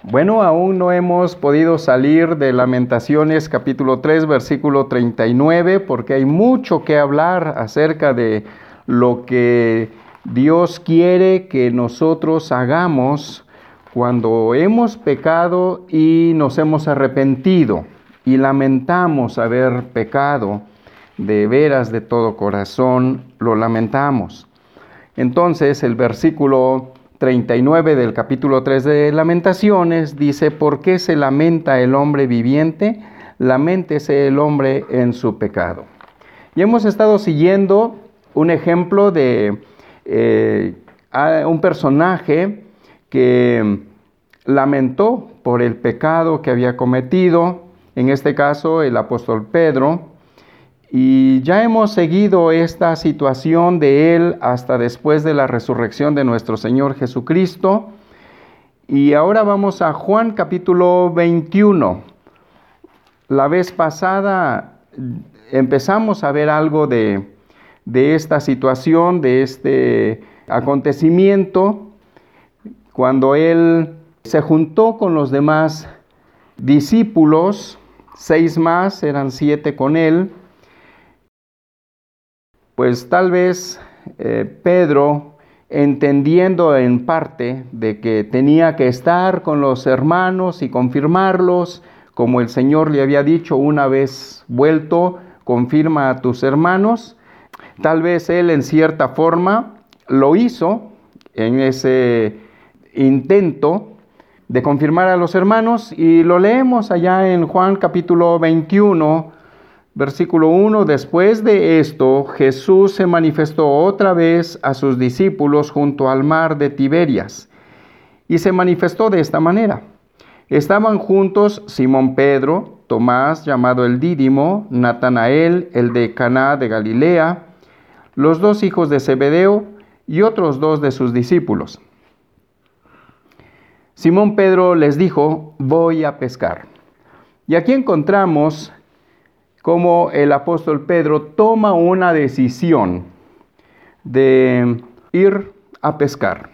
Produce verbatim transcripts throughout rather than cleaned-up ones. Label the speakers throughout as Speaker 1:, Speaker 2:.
Speaker 1: Bueno, aún no hemos podido salir de Lamentaciones capítulo tres, versículo treinta y nueve, porque hay mucho que hablar acerca de lo que Dios quiere que nosotros hagamos cuando hemos pecado y nos hemos arrepentido y lamentamos haber pecado. De veras, de todo corazón, lo lamentamos. Entonces, el versículo treinta y nueve del capítulo tres de Lamentaciones dice: ¿por qué se lamenta el hombre viviente? Laméntese el hombre en su pecado. Y hemos estado siguiendo un ejemplo de eh, un personaje que lamentó por el pecado que había cometido, en este caso el apóstol Pedro. Y ya hemos seguido esta situación de él hasta después de la resurrección de nuestro Señor Jesucristo. Y ahora vamos a Juan capítulo veintiuno. La vez pasada empezamos a ver algo de, de esta situación, de este acontecimiento, cuando él se juntó con los demás discípulos, seis más, eran siete con él. Pues tal vez eh, Pedro, entendiendo en parte de que tenía que estar con los hermanos y confirmarlos, como el Señor le había dicho: una vez vuelto, confirma a tus hermanos. Tal vez él en cierta forma lo hizo en ese intento de confirmar a los hermanos, y lo leemos allá en Juan capítulo veintiuno, versículo uno. Después de esto, Jesús se manifestó otra vez a sus discípulos junto al mar de Tiberias, y se manifestó de esta manera. Estaban juntos Simón Pedro, Tomás, llamado el Dídimo, Natanael, el de Caná de Galilea, los dos hijos de Zebedeo y otros dos de sus discípulos. Simón Pedro les dijo: voy a pescar. Y aquí encontramos cómo el apóstol Pedro toma una decisión de ir a pescar.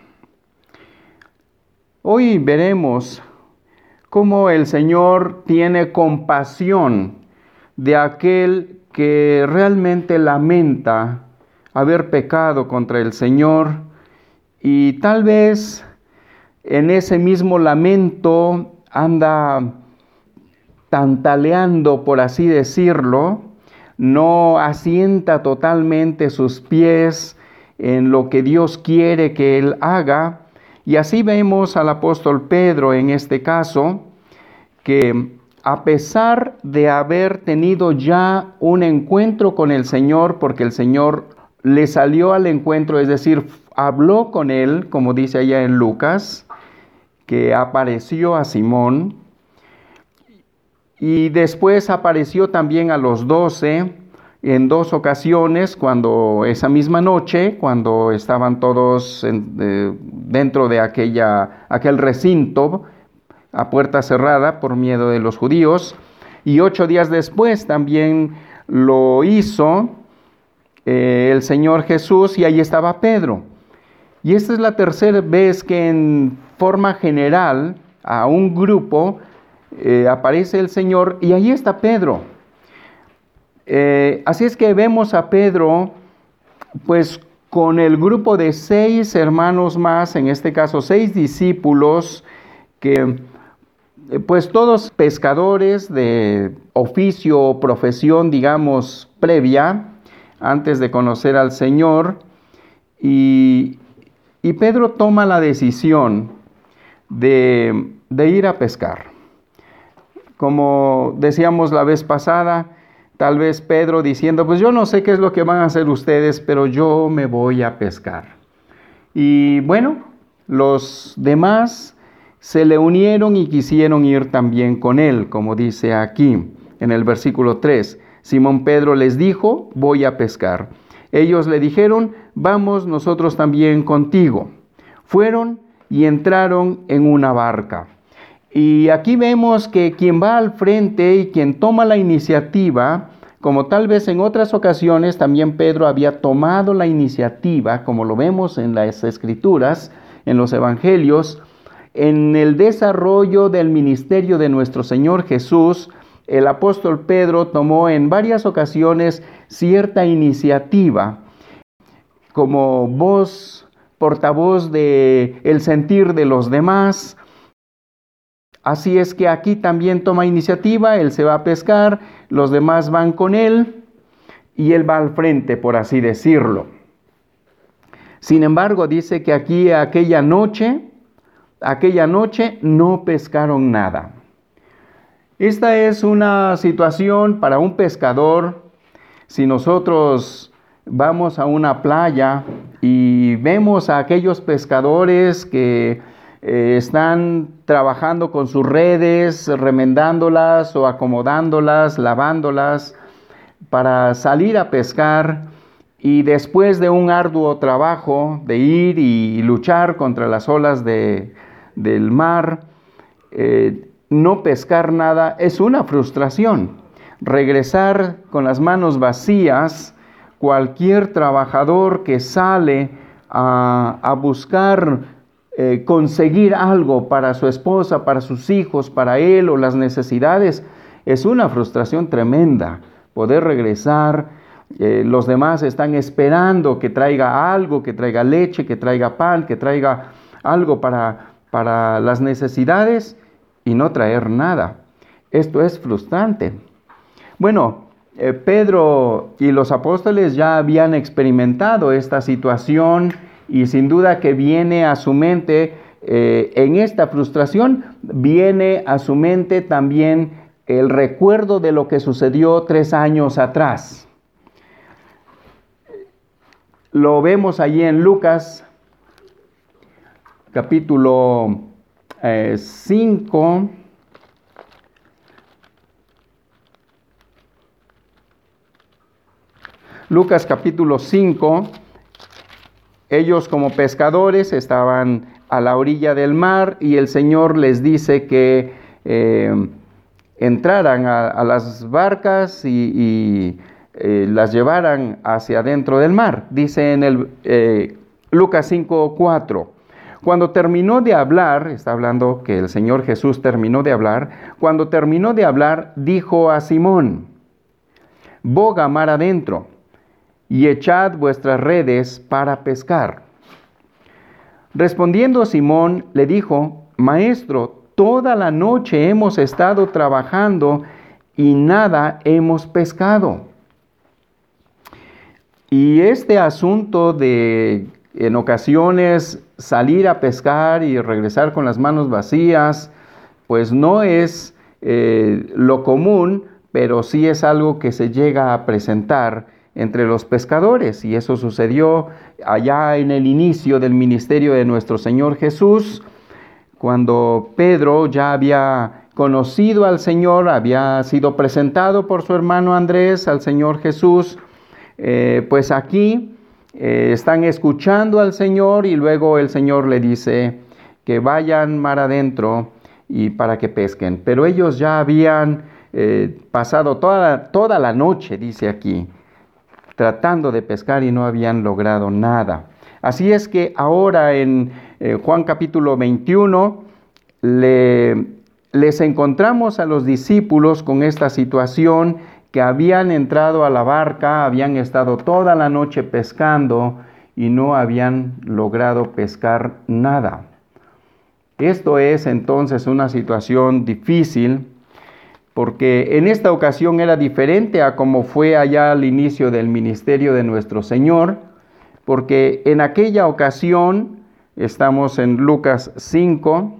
Speaker 1: Hoy veremos cómo el Señor tiene compasión de aquel que realmente lamenta haber pecado contra el Señor, y tal vez en ese mismo lamento anda tantaleando, por así decirlo, no asienta totalmente sus pies en lo que Dios quiere que él haga. Y así vemos al apóstol Pedro en este caso, que a pesar de haber tenido ya un encuentro con el Señor, porque el Señor le salió al encuentro, es decir, habló con él, como dice allá en Lucas, que apareció a Simón, y después apareció también a los doce en dos ocasiones, cuando esa misma noche, cuando estaban todos en, eh, dentro de aquella, aquel recinto a puerta cerrada por miedo de los judíos, y ocho días después también lo hizo eh, el Señor Jesús, y ahí estaba Pedro. Y esta es la tercera vez que en forma general a un grupo Eh, aparece el Señor, y ahí está Pedro. Eh, así es que vemos a Pedro, pues con el grupo de seis hermanos más, en este caso seis discípulos, que eh, pues todos pescadores de oficio o profesión, digamos, previa, antes de conocer al Señor, y, y Pedro toma la decisión de, de ir a pescar. Como decíamos la vez pasada, tal vez Pedro diciendo: pues yo no sé qué es lo que van a hacer ustedes, pero yo me voy a pescar. Y bueno, los demás se le unieron y quisieron ir también con él, como dice aquí en el versículo tres. Simón Pedro les dijo: voy a pescar. Ellos le dijeron: vamos nosotros también contigo. Fueron y entraron en una barca. Y aquí vemos que quien va al frente y quien toma la iniciativa, como tal vez en otras ocasiones también Pedro había tomado la iniciativa, como lo vemos en las Escrituras, en los Evangelios, en el desarrollo del ministerio de nuestro Señor Jesús, el apóstol Pedro tomó en varias ocasiones cierta iniciativa como voz, portavoz de el sentir de los demás. Así es que aquí también toma iniciativa, él se va a pescar, los demás van con él y él va al frente, por así decirlo. Sin embargo, dice que aquí aquella noche, aquella noche no pescaron nada. Esta es una situación para un pescador. Si nosotros vamos a una playa y vemos a aquellos pescadores que eh, están trabajando con sus redes, remendándolas o acomodándolas, lavándolas para salir a pescar, y después de un arduo trabajo de ir y luchar contra las olas de, del mar, eh, no pescar nada es una frustración. Regresar con las manos vacías, cualquier trabajador que sale a, a buscar eh, conseguir algo para su esposa, para sus hijos, para él o las necesidades, es una frustración tremenda. Poder regresar, eh, los demás están esperando que traiga algo, que traiga leche, que traiga pan, que traiga algo para, para las necesidades y no traer nada. Esto es frustrante. Bueno, eh, Pedro y los apóstoles ya habían experimentado esta situación y sin duda que viene a su mente, eh, en esta frustración, viene a su mente también el recuerdo de lo que sucedió tres años atrás. Lo vemos allí en Lucas, capítulo eh, cinco. Lucas capítulo cinco, ellos como pescadores estaban a la orilla del mar y el Señor les dice que eh, entraran a, a las barcas y, y eh, las llevaran hacia adentro del mar. Dice en el eh, Lucas cinco cuatro, cuando terminó de hablar, está hablando que el Señor Jesús terminó de hablar, cuando terminó de hablar, dijo a Simón, boga mar adentro y echad vuestras redes para pescar. Respondiendo Simón, le dijo, Maestro, toda la noche hemos estado trabajando y nada hemos pescado. Y este asunto de, en ocasiones, salir a pescar y regresar con las manos vacías, pues no es eh, lo común, pero sí es algo que se llega a presentar entre los pescadores, y eso sucedió allá en el inicio del ministerio de nuestro Señor Jesús, cuando Pedro ya había conocido al Señor, había sido presentado por su hermano Andrés al Señor Jesús. Eh, pues aquí eh, están escuchando al Señor y luego el Señor le dice que vayan mar adentro y para que pesquen. Pero ellos ya habían eh, pasado toda, toda la noche, dice aquí, tratando de pescar y no habían logrado nada. Así es que ahora en eh, Juan capítulo veintiuno le, les encontramos a los discípulos con esta situación, que habían entrado a la barca, habían estado toda la noche pescando y no habían logrado pescar nada. Esto es entonces una situación difícil, porque en esta ocasión era diferente a como fue allá al inicio del ministerio de nuestro Señor, porque en aquella ocasión, estamos en Lucas cinco,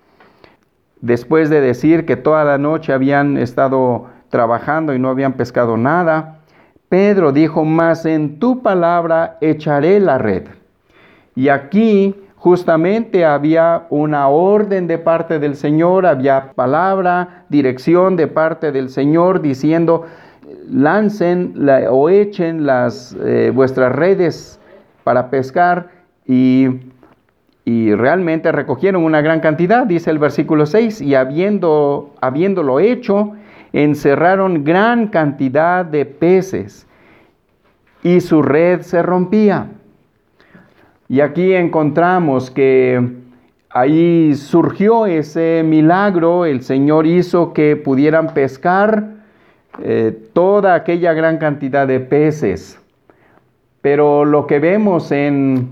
Speaker 1: después de decir que toda la noche habían estado trabajando y no habían pescado nada, Pedro dijo, mas en tu palabra echaré la red. Y aquí justamente había una orden de parte del Señor, había palabra, dirección de parte del Señor diciendo, lancen la, o echen las, eh, vuestras redes para pescar, y, y realmente recogieron una gran cantidad, dice el versículo seis, y habiendo, habiéndolo hecho, encerraron gran cantidad de peces y su red se rompía. Y aquí encontramos que ahí surgió ese milagro. El Señor hizo que pudieran pescar eh, toda aquella gran cantidad de peces. Pero lo que vemos en,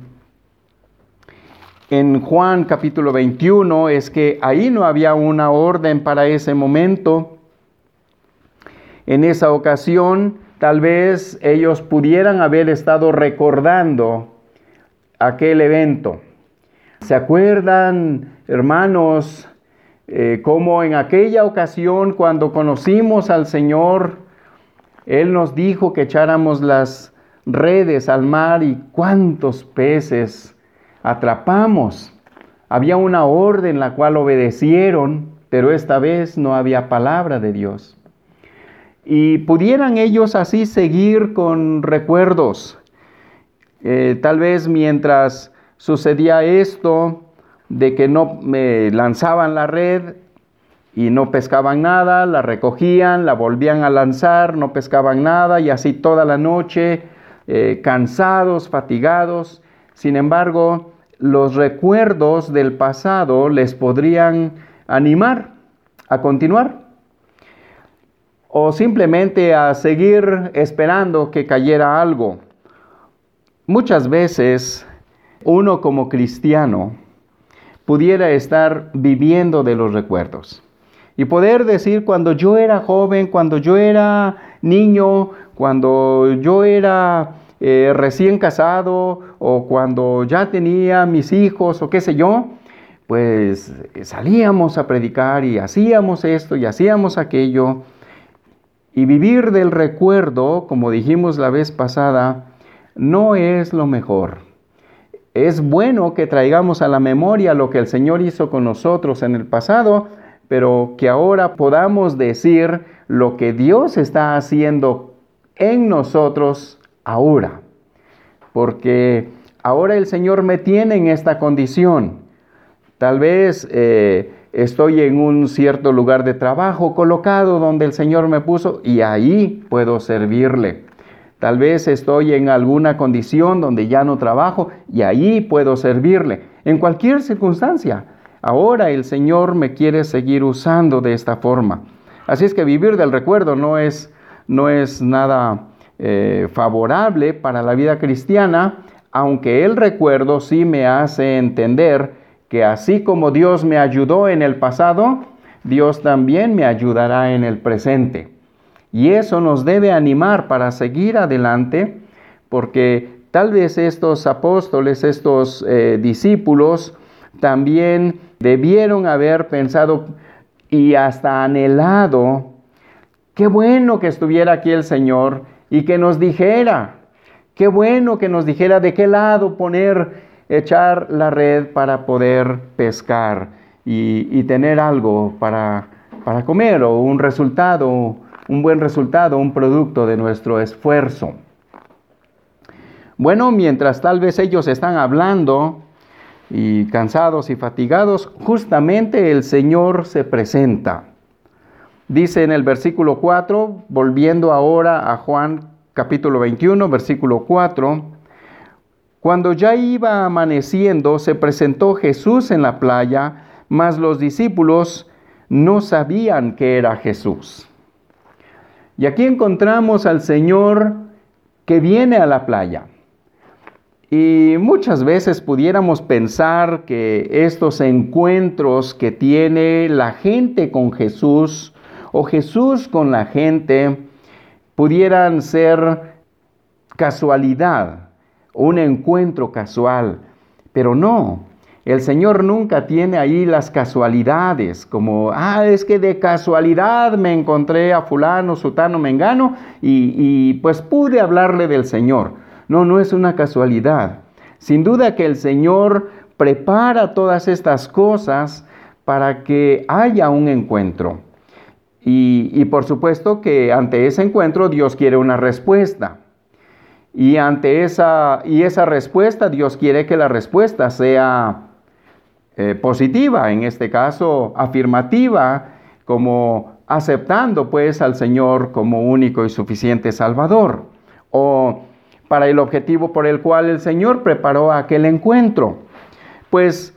Speaker 1: en Juan capítulo veintiuno es que ahí no había una orden para ese momento. En esa ocasión, tal vez ellos pudieran haber estado recordando aquel evento. ¿Se acuerdan, hermanos, eh, cómo en aquella ocasión cuando conocimos al Señor, Él nos dijo que echáramos las redes al mar y cuántos peces atrapamos? Había una orden la cual obedecieron, pero esta vez no había palabra de Dios. Y pudieran ellos así seguir con recuerdos. Eh, tal vez mientras sucedía esto, de que no me lanzaban la red y no pescaban nada, la recogían, la volvían a lanzar, no pescaban nada, y así toda la noche, eh, cansados, fatigados. Sin embargo, los recuerdos del pasado les podrían animar a continuar, o simplemente a seguir esperando que cayera algo. Muchas veces uno como cristiano pudiera estar viviendo de los recuerdos y poder decir, cuando yo era joven, cuando yo era niño, cuando yo era eh, recién casado, o cuando ya tenía mis hijos, o qué sé yo, pues salíamos a predicar y hacíamos esto y hacíamos aquello. Y vivir del recuerdo, como dijimos la vez pasada, no es lo mejor. Es bueno que traigamos a la memoria lo que el Señor hizo con nosotros en el pasado, pero que ahora podamos decir lo que Dios está haciendo en nosotros ahora. Porque ahora el Señor me tiene en esta condición. Tal vez eh, estoy en un cierto lugar de trabajo colocado donde el Señor me puso, y ahí puedo servirle. Tal vez estoy en alguna condición donde ya no trabajo y ahí puedo servirle. En cualquier circunstancia, ahora el Señor me quiere seguir usando de esta forma. Así es que vivir del recuerdo no es, no es nada eh, favorable para la vida cristiana, aunque el recuerdo sí me hace entender que así como Dios me ayudó en el pasado, Dios también me ayudará en el presente. Y eso nos debe animar para seguir adelante, porque tal vez estos apóstoles, estos eh, discípulos, también debieron haber pensado y hasta anhelado, qué bueno que estuviera aquí el Señor y que nos dijera, qué bueno que nos dijera de qué lado poner, echar la red para poder pescar y, y tener algo para, para comer, o un resultado, un buen resultado, un producto de nuestro esfuerzo. Bueno, mientras tal vez ellos están hablando y cansados y fatigados, justamente el Señor se presenta. Dice en el versículo cuatro, volviendo ahora a Juan capítulo veintiuno, versículo cuatro, cuando ya iba amaneciendo, se presentó Jesús en la playa, mas los discípulos no sabían que era Jesús. Y aquí encontramos al Señor que viene a la playa. Y muchas veces pudiéramos pensar que estos encuentros que tiene la gente con Jesús, o Jesús con la gente, pudieran ser casualidad, un encuentro casual. Pero no, el Señor nunca tiene ahí las casualidades, como, ah, es que de casualidad me encontré a fulano, sutano, mengano, y, y pues pude hablarle del Señor. No, no es una casualidad. Sin duda que el Señor prepara todas estas cosas para que haya un encuentro. Y, y por supuesto que ante ese encuentro Dios quiere una respuesta. Y ante esa, y esa respuesta, Dios quiere que la respuesta sea eh, positiva, en este caso afirmativa, como aceptando pues al Señor como único y suficiente Salvador, o para el objetivo por el cual el Señor preparó aquel encuentro. Pues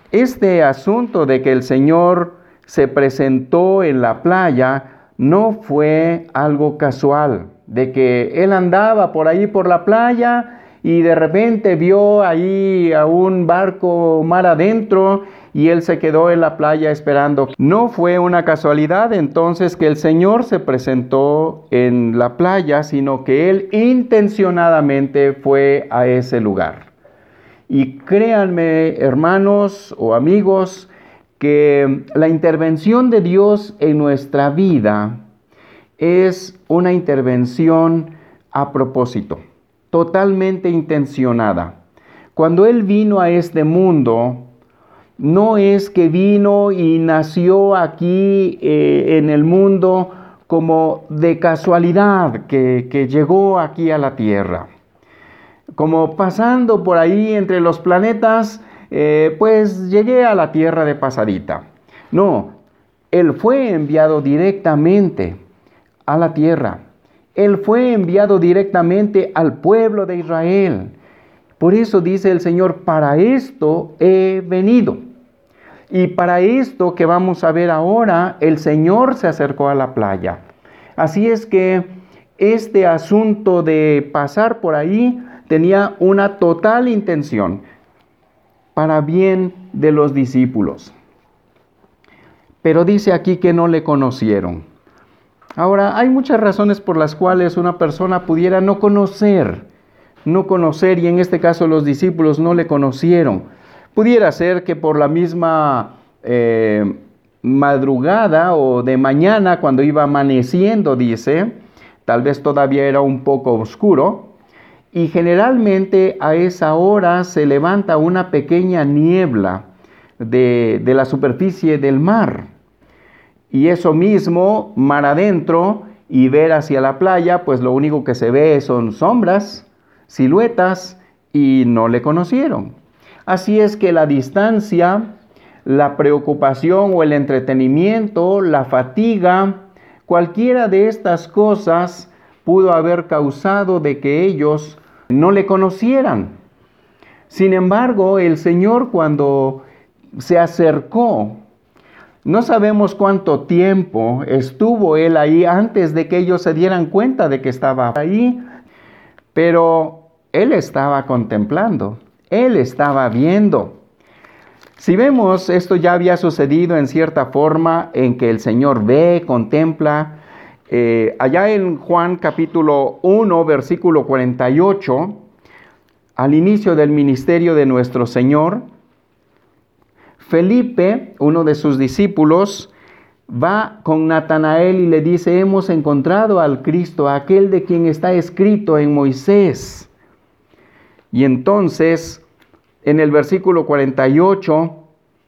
Speaker 1: Este asunto de que el Señor se presentó en la playa no fue algo casual, de que Él andaba por ahí por la playa y de repente vio ahí a un barco mar adentro y Él se quedó en la playa esperando. No fue una casualidad entonces que el Señor se presentó en la playa, sino que Él intencionadamente fue a ese lugar. Y créanme, hermanos o amigos, que la intervención de Dios en nuestra vida es una intervención a propósito, totalmente intencionada. Cuando Él vino a este mundo, no es que vino y nació aquí eh, en el mundo como de casualidad, que, que llegó aquí a la tierra. Como pasando por ahí entre los planetas, eh, pues llegué a la tierra de pasadita. No, Él fue enviado directamente a la tierra. Él fue enviado directamente al pueblo de Israel. Por eso dice el Señor, para esto he venido. Y para esto que vamos a ver ahora, el Señor se acercó a la playa. Así es que este asunto de pasar por ahí tenía una total intención para bien de los discípulos. Pero dice aquí que no le conocieron. Ahora, hay muchas razones por las cuales una persona pudiera no conocer, no conocer, y en este caso los discípulos no le conocieron. Pudiera ser que por la misma eh, madrugada o de mañana, cuando iba amaneciendo, dice, tal vez todavía era un poco oscuro, y generalmente a esa hora se levanta una pequeña niebla de, de la superficie del mar. Y eso mismo, mar adentro y ver hacia la playa, pues lo único que se ve son sombras, siluetas, y no le conocieron. Así es que la distancia, la preocupación o el entretenimiento, la fatiga, cualquiera de estas cosas pudo haber causado de que ellos no le conocieran. Sin embargo, el Señor, cuando se acercó, no sabemos cuánto tiempo estuvo Él ahí antes de que ellos se dieran cuenta de que estaba ahí, pero Él estaba contemplando, Él estaba viendo. Si vemos, esto ya había sucedido en cierta forma en que el Señor ve, contempla. Eh, allá en Juan capítulo uno, versículo cuarenta y ocho, al inicio del ministerio de nuestro Señor, Felipe, uno de sus discípulos, va con Natanael y le dice, hemos encontrado al Cristo, aquel de quien está escrito en Moisés. Y entonces, en el versículo cuarenta y ocho,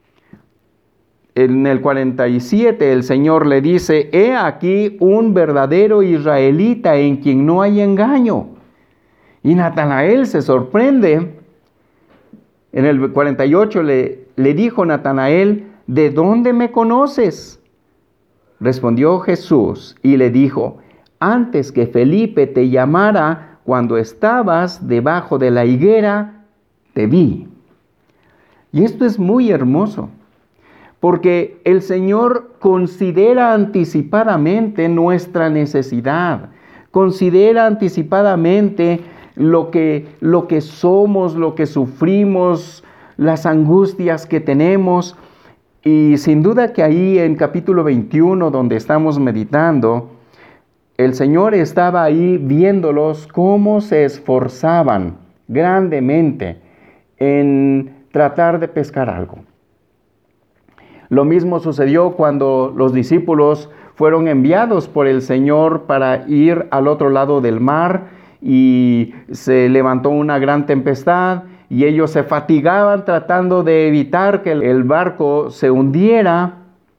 Speaker 1: en el cuarenta y siete, el Señor le dice, he aquí un verdadero israelita en quien no hay engaño. Y Natanael se sorprende. En el cuarenta y ocho le, le dijo Natanael, ¿de dónde me conoces? Respondió Jesús y le dijo, antes que Felipe te llamara, cuando estabas debajo de la higuera, te vi. Y esto es muy hermoso, porque el Señor considera anticipadamente nuestra necesidad, considera anticipadamente lo que, lo que somos, lo que sufrimos, las angustias que tenemos. Y sin duda que ahí en capítulo veintiuno, donde estamos meditando, el Señor estaba ahí viéndolos cómo se esforzaban grandemente en tratar de pescar algo. Lo mismo sucedió cuando los discípulos fueron enviados por el Señor para ir al otro lado del mar y se levantó una gran tempestad y ellos se fatigaban tratando de evitar que el barco se hundiera,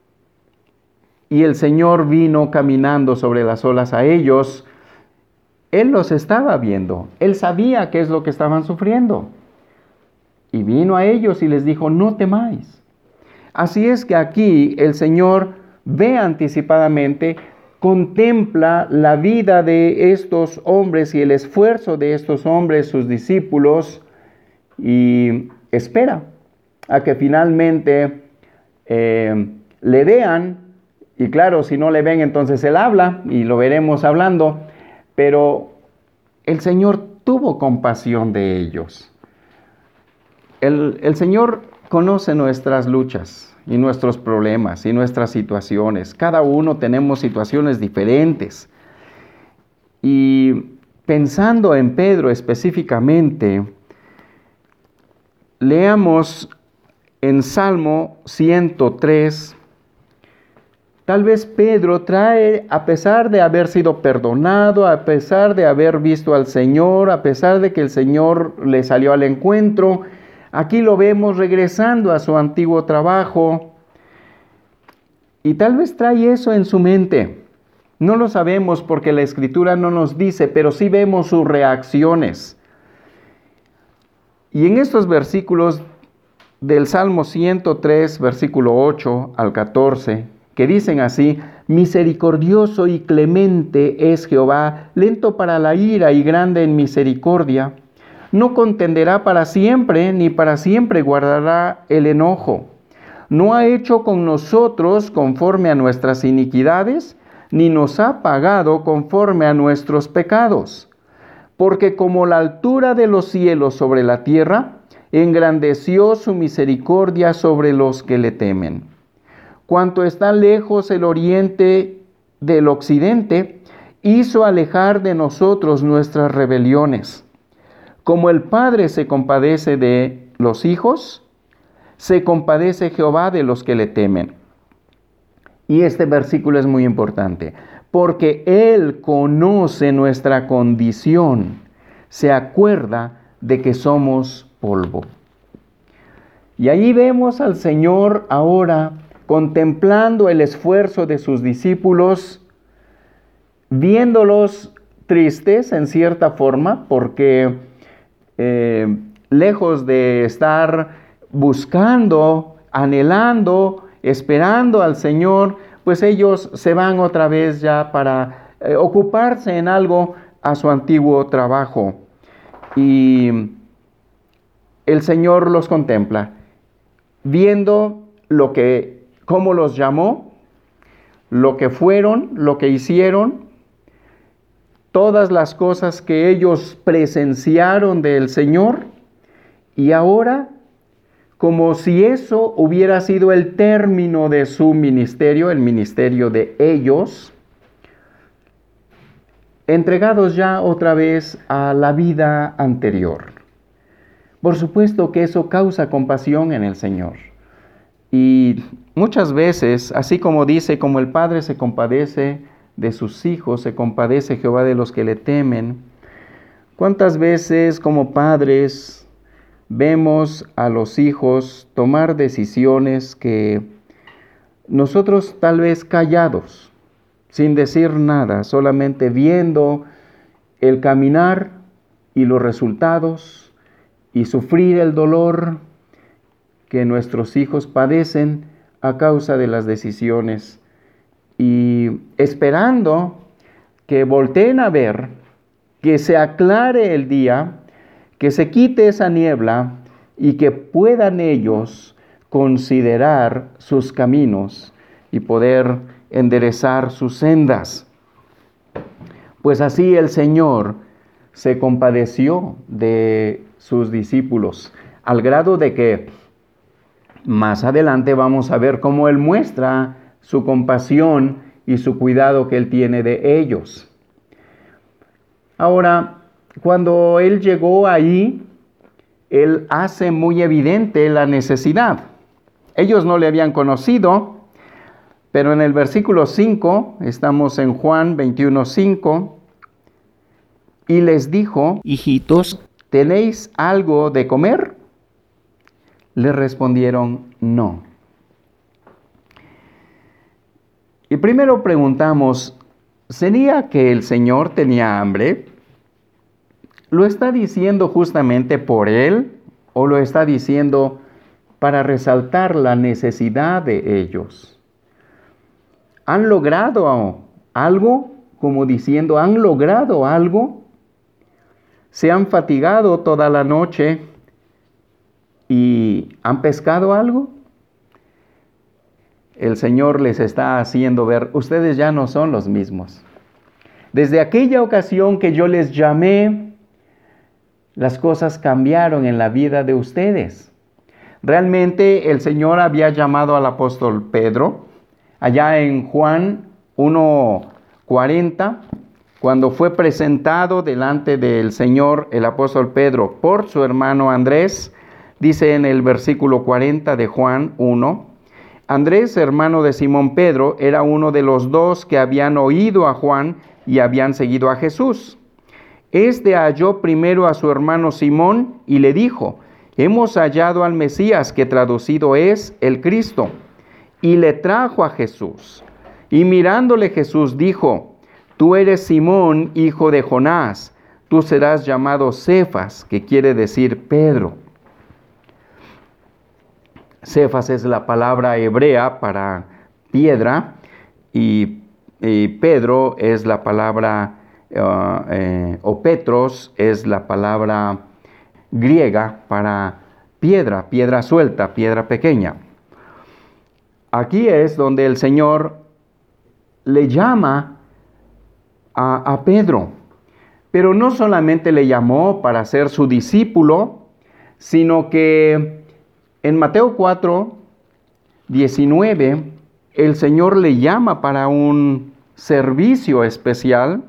Speaker 1: y el Señor vino caminando sobre las olas a ellos. Él los estaba viendo, Él sabía qué es lo que estaban sufriendo, y vino a ellos y les dijo, no temáis. Así es que aquí el Señor ve anticipadamente, contempla la vida de estos hombres y el esfuerzo de estos hombres, sus discípulos, y espera, a que finalmente eh, le vean, y claro, si no le ven, entonces él habla, y lo veremos hablando, pero el Señor tuvo compasión de ellos. El, el Señor conoce nuestras luchas, y nuestros problemas, y nuestras situaciones. Cada uno tenemos situaciones diferentes. Y pensando en Pedro específicamente, leamos en Salmo ciento tres, tal vez Pedro trae, a pesar de haber sido perdonado, a pesar de haber visto al Señor, a pesar de que el Señor le salió al encuentro, aquí lo vemos regresando a su antiguo trabajo, y tal vez trae eso en su mente. No lo sabemos porque la Escritura no nos dice, pero sí vemos sus reacciones. Y en estos versículos del Salmo ciento tres, versículo ocho al catorce, que dicen así: misericordioso y clemente es Jehová, lento para la ira y grande en misericordia. No contenderá para siempre, ni para siempre guardará el enojo. No ha hecho con nosotros conforme a nuestras iniquidades, ni nos ha pagado conforme a nuestros pecados. Porque como la altura de los cielos sobre la tierra, engrandeció su misericordia sobre los que le temen. Cuanto está lejos el oriente del occidente, hizo alejar de nosotros nuestras rebeliones. Como el Padre se compadece de los hijos, se compadece Jehová de los que le temen. Y este versículo es muy importante, porque Él conoce nuestra condición, se acuerda de que somos polvo. Y ahí vemos al Señor ahora contemplando el esfuerzo de sus discípulos, viéndolos tristes en cierta forma, porque eh, lejos de estar buscando, anhelando, esperando al Señor, pues ellos se van otra vez ya para eh, ocuparse en algo a su antiguo trabajo. Y el Señor los contempla, viendo lo que, cómo los llamó, lo que fueron, lo que hicieron, todas las cosas que ellos presenciaron del Señor, y ahora, como si eso hubiera sido el término de su ministerio, el ministerio de ellos, entregados ya otra vez a la vida anterior. Por supuesto que eso causa compasión en el Señor. Y muchas veces, así como dice, como el Padre se compadece de sus hijos, se compadece Jehová de los que le temen, ¿cuántas veces como padres vemos a los hijos tomar decisiones que nosotros tal vez callados, sin decir nada, solamente viendo el caminar y los resultados y sufrir el dolor que nuestros hijos padecen a causa de las decisiones, y esperando que volteen a ver, que se aclare el día, que se quite esa niebla y que puedan ellos considerar sus caminos y poder enderezar sus sendas. Pues así el Señor se compadeció de sus discípulos, al grado de que más adelante vamos a ver cómo Él muestra su compasión y su cuidado que Él tiene de ellos. Ahora, cuando Él llegó ahí, Él hace muy evidente la necesidad. Ellos no le habían conocido, pero en el versículo cinco, estamos en Juan veintiuno, cinco, y les dijo: hijitos, ¿tenéis algo de comer? Le respondieron: no. Y primero preguntamos, ¿sería que el Señor tenía hambre? ¿Lo está diciendo justamente por Él o lo está diciendo para resaltar la necesidad de ellos? ¿Han logrado algo? Como diciendo, ¿han logrado algo? ¿Se han fatigado toda la noche ¿Y han pescado algo? El Señor les está haciendo ver, ustedes ya no son los mismos. Desde aquella ocasión que yo les llamé, las cosas cambiaron en la vida de ustedes. Realmente el Señor había llamado al apóstol Pedro, allá en Juan uno cuarenta, cuando fue presentado delante del Señor el apóstol Pedro por su hermano Andrés, dice en el versículo cuarenta de Juan uno, Andrés, hermano de Simón Pedro, era uno de los dos que habían oído a Juan y habían seguido a Jesús. Este halló primero a su hermano Simón y le dijo, hemos hallado al Mesías, que traducido es el Cristo, y le trajo a Jesús. Y mirándole Jesús dijo, tú eres Simón, hijo de Jonás, tú serás llamado Cefas, que quiere decir Pedro. Cefas es la palabra hebrea para piedra y, y Pedro es la palabra, uh, eh, o Petros es la palabra griega para piedra, piedra suelta, piedra pequeña. Aquí es donde el Señor le llama a, a Pedro, pero no solamente le llamó para ser su discípulo, sino que en Mateo cuatro, diecinueve, el Señor le llama para un servicio especial,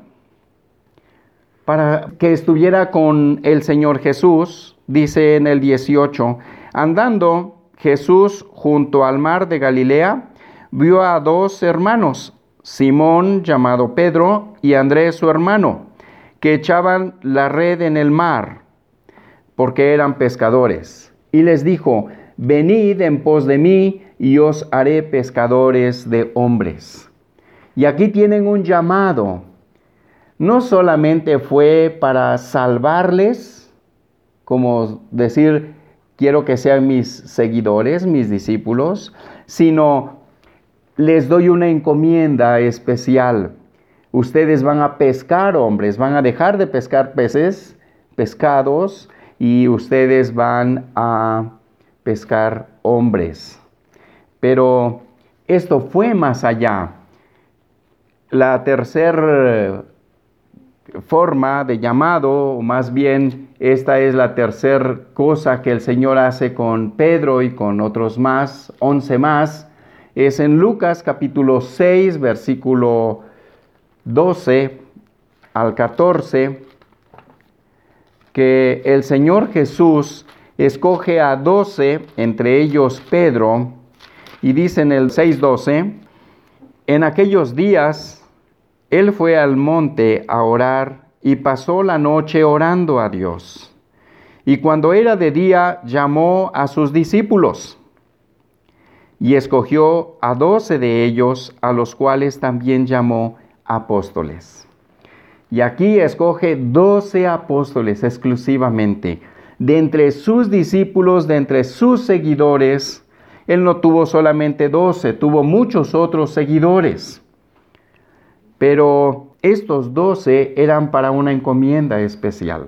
Speaker 1: para que estuviera con el Señor Jesús. Dice en el dieciocho, andando Jesús junto al mar de Galilea, vio a dos hermanos, Simón llamado Pedro y Andrés su hermano, que echaban la red en el mar, porque eran pescadores. Y les dijo, venid en pos de mí, y os haré pescadores de hombres. Y aquí tienen un llamado. No solamente fue para salvarles, como decir, quiero que sean mis seguidores, mis discípulos, sino les doy una encomienda especial. Ustedes van a pescar hombres, van a dejar de pescar peces, pescados, y ustedes van a pescar hombres. Pero esto fue más allá. La tercera forma de llamado, o más bien esta es la tercera cosa que el Señor hace con Pedro y con otros más, once más, es en Lucas capítulo seis, versículo doce al catorce, que el Señor Jesús escoge a doce, entre ellos Pedro, y dice en el seis doce, en aquellos días él fue al monte a orar y pasó la noche orando a Dios. Y cuando era de día llamó a sus discípulos y escogió a doce de ellos, a los cuales también llamó apóstoles. Y aquí escoge doce apóstoles exclusivamente. De entre sus discípulos, de entre sus seguidores, él no tuvo solamente doce, tuvo muchos otros seguidores. Pero estos doce eran para una encomienda especial.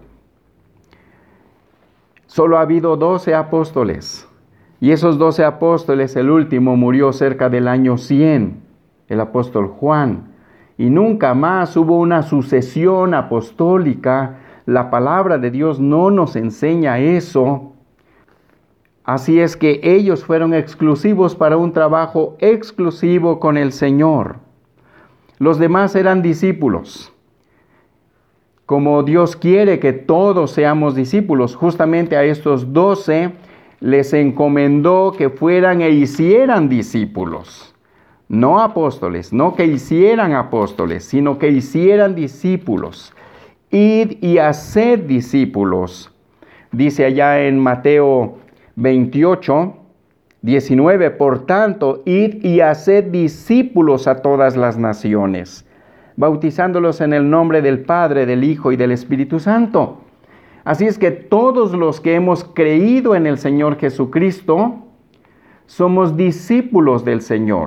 Speaker 1: Solo ha habido doce apóstoles. Y esos doce apóstoles, el último murió cerca del año cien, el apóstol Juan. Y nunca más hubo una sucesión apostólica. La palabra de Dios no nos enseña eso. Así es que ellos fueron exclusivos para un trabajo exclusivo con el Señor. Los demás eran discípulos. Como Dios quiere que todos seamos discípulos, justamente a estos doce les encomendó que fueran e hicieran discípulos. No apóstoles, no que hicieran apóstoles, sino que hicieran discípulos. Id y haced discípulos. Dice allá en Mateo veintiocho, diecinueve, por tanto, id y haced discípulos a todas las naciones, bautizándolos en el nombre del Padre, del Hijo y del Espíritu Santo. Así es que todos los que hemos creído en el Señor Jesucristo, somos discípulos del Señor,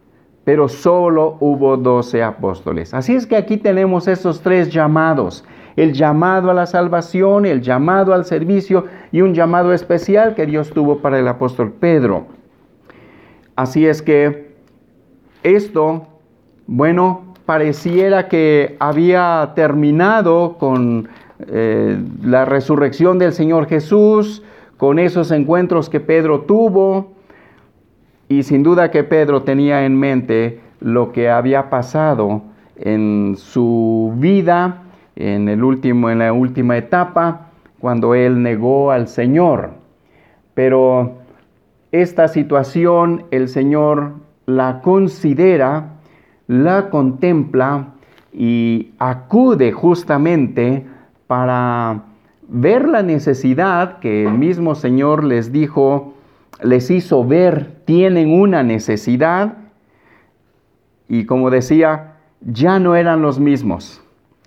Speaker 1: pero solo hubo doce apóstoles. Así es que aquí tenemos esos tres llamados. el llamado a la salvación, el llamado al servicio y un llamado especial que Dios tuvo para el apóstol Pedro. Así es que esto, bueno, pareciera que había terminado con eh, la resurrección del Señor Jesús, con esos encuentros que Pedro tuvo, y sin duda que Pedro tenía en mente lo que había pasado en su vida, en el último, en la última etapa, cuando él negó al Señor. Pero esta situación el Señor la considera, la contempla y acude justamente para ver la necesidad que el mismo Señor les dijo, les hizo ver, tienen una necesidad, y como decía, ya no eran los mismos.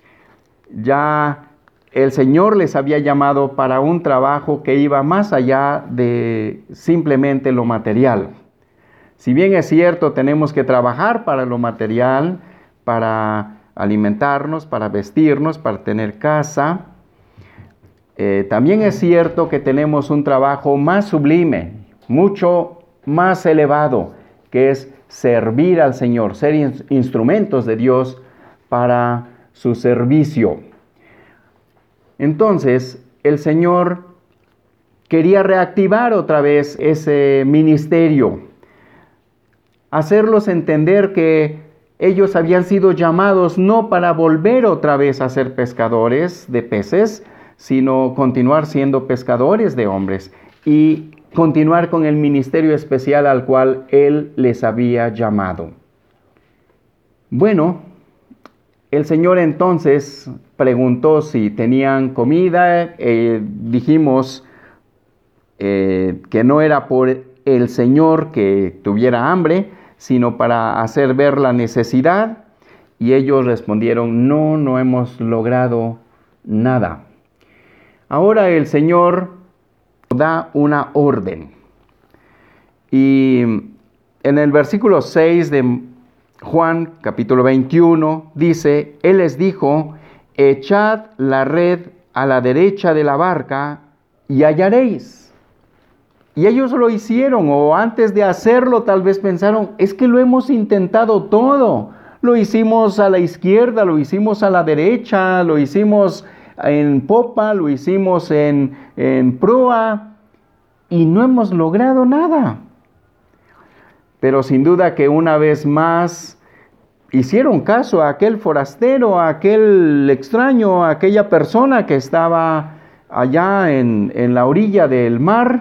Speaker 1: Ya el Señor les había llamado para un trabajo que iba más allá de simplemente lo material. Si bien es cierto, tenemos que trabajar para lo material, para alimentarnos, para vestirnos, para tener casa, eh, también es cierto que tenemos un trabajo más sublime, mucho más elevado, que es servir al Señor, ser in- instrumentos de Dios para su servicio. Entonces, el Señor quería reactivar otra vez ese ministerio, hacerlos entender que ellos habían sido llamados no para volver otra vez a ser pescadores de peces, sino continuar siendo pescadores de hombres y continuar con el ministerio especial al cual Él les había llamado. Bueno, el Señor entonces preguntó si tenían comida. Eh, dijimos eh, que no era por el Señor que tuviera hambre, sino para hacer ver la necesidad. Y ellos respondieron, no, no hemos logrado nada. Ahora el Señor da una orden. Y en el versículo seis de Juan, capítulo veintiuno, dice, Él les dijo, echad la red a la derecha de la barca y hallaréis. Y ellos lo hicieron, o antes de hacerlo tal vez pensaron, es que lo hemos intentado todo. Lo hicimos a la izquierda, lo hicimos a la derecha, lo hicimos en popa, lo hicimos en, en proa, y no hemos logrado nada. Pero sin duda que una vez más hicieron caso a aquel forastero, a aquel extraño, a aquella persona que estaba allá en, en la orilla del mar,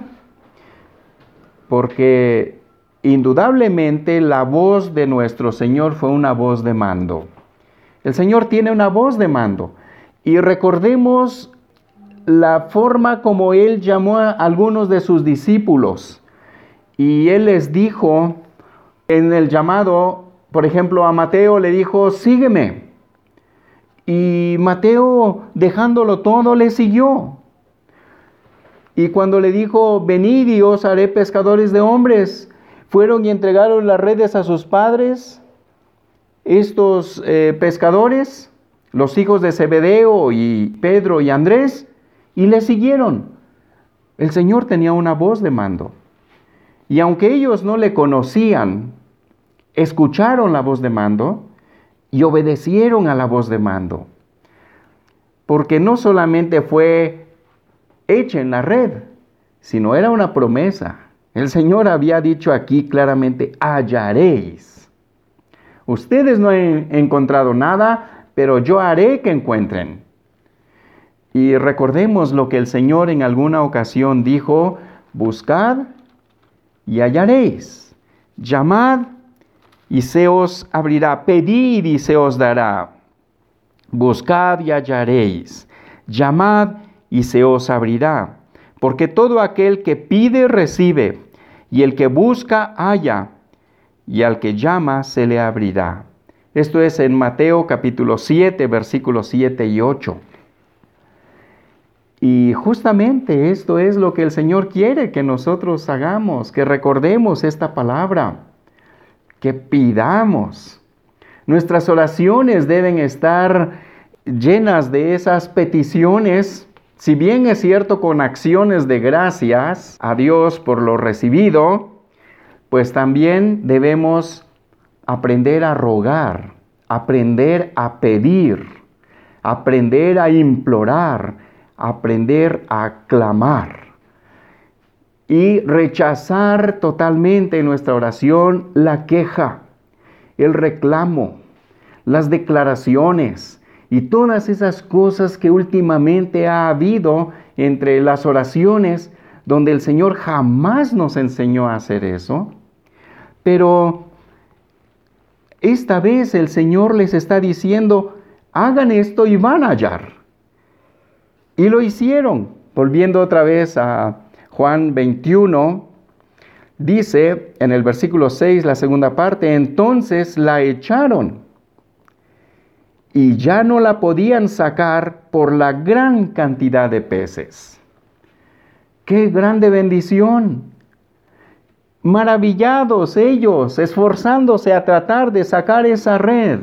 Speaker 1: porque indudablemente la voz de nuestro Señor fue una voz de mando. El Señor tiene una voz de mando. Y recordemos la forma como Él llamó a algunos de sus discípulos. Y Él les dijo en el llamado, por ejemplo, a Mateo le dijo, sígueme. Y Mateo, dejándolo todo, le siguió. Y cuando le dijo, venid y os haré pescadores de hombres, fueron y entregaron las redes a sus padres, estos eh, pescadores, los hijos de Zebedeo y Pedro y Andrés, y le siguieron. El Señor tenía una voz de mando. Y aunque ellos no le conocían, escucharon la voz de mando y obedecieron a la voz de mando. Porque no solamente fue echen la red, sino era una promesa. El Señor había dicho aquí claramente, hallaréis. Ustedes no han encontrado nada, pero yo haré que encuentren. Y recordemos lo que el Señor en alguna ocasión dijo, buscad y hallaréis, llamad y se os abrirá, pedid y se os dará, buscad y hallaréis, llamad y se os abrirá, porque todo aquel que pide recibe, y el que busca halla, y al que llama se le abrirá. Esto es en Mateo capítulo siete, versículos siete y ocho. Y justamente esto es lo que el Señor quiere que nosotros hagamos, que recordemos esta palabra, que pidamos. Nuestras oraciones deben estar llenas de esas peticiones, si bien es cierto con acciones de gracias a Dios por lo recibido, pues también debemos aprender a rogar, aprender a pedir, aprender a implorar, aprender a clamar y rechazar totalmente en nuestra oración la queja, el reclamo, las declaraciones y todas esas cosas que últimamente ha habido entre las oraciones, donde el Señor jamás nos enseñó a hacer eso. Pero esta vez el Señor les está diciendo, hagan esto y van a hallar. Y lo hicieron. Volviendo otra vez a Juan veintiuno, dice en el versículo seis, la segunda parte, entonces la echaron y ya no la podían sacar por la gran cantidad de peces. ¡Qué grande bendición! Maravillados ellos, esforzándose a tratar de sacar esa red.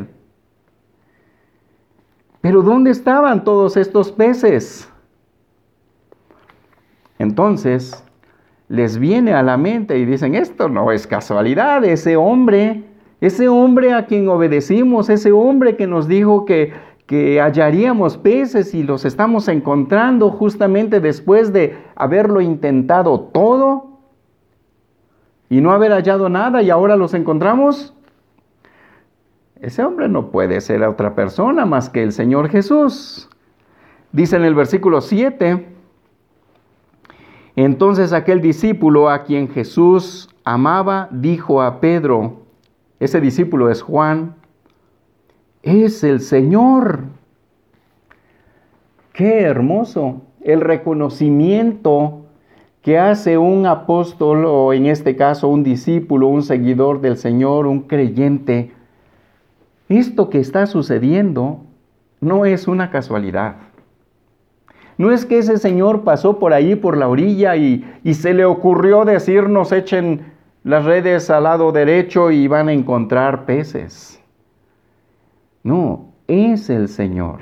Speaker 1: Pero ¿dónde estaban todos estos peces? Entonces les viene a la mente y dicen, esto no es casualidad, ese hombre, ese hombre a quien obedecimos, ese hombre que nos dijo que, que hallaríamos peces y los estamos encontrando justamente después de haberlo intentado todo y no haber hallado nada y ahora los encontramos. Ese hombre no puede ser otra persona más que el Señor Jesús. Dice en el versículo siete, entonces aquel discípulo a quien Jesús amaba dijo a Pedro, ese discípulo es Juan, es el Señor. Qué hermoso el reconocimiento que hace un apóstol, o en este caso un discípulo, un seguidor del Señor, un creyente. Esto que está sucediendo no es una casualidad. No es que ese señor pasó por ahí, por la orilla, y, y se le ocurrió decirnos, echen las redes al lado derecho y van a encontrar peces. No, es el Señor.